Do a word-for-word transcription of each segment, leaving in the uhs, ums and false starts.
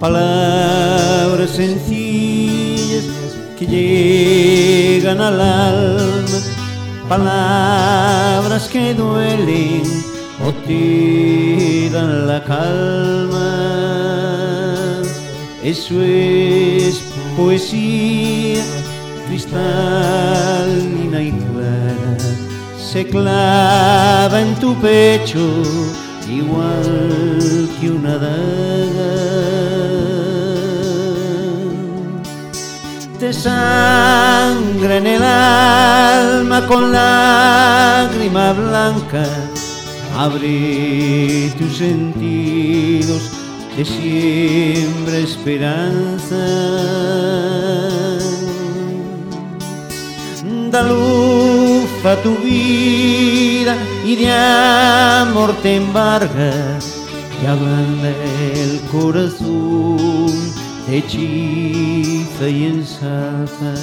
palabras sencillas que llegan al alma, palabras que duelen o te dan la calma. Eso es poesía cristalina y clara, se clava en tu pecho igual que una daga. Te sangra en el alma con lágrima blanca, abre tus sentidos, te siembra esperanza. Da luz a tu vida y de amor te embarga, te ablanda el corazón, te hechiza y ensalza.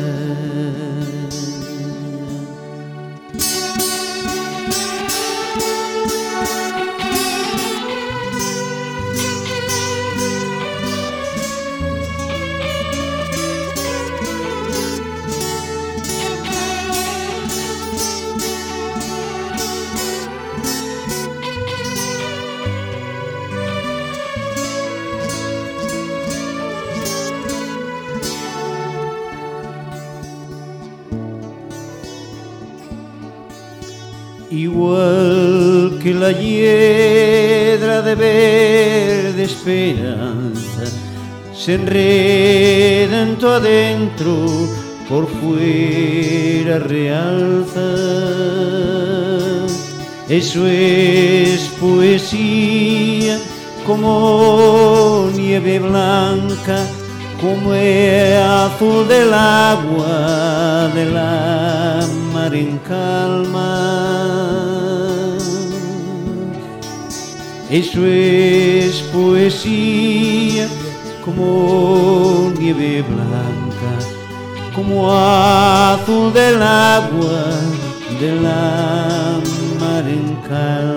Igual que la hiedra de verde esperanza, se enreda en tu adentro, por fuera realza. Eso es poesía como nieve blanca, como el azul del agua de la mar en calma. Eso es poesía como nieve blanca, como azul del agua de la mar en calma.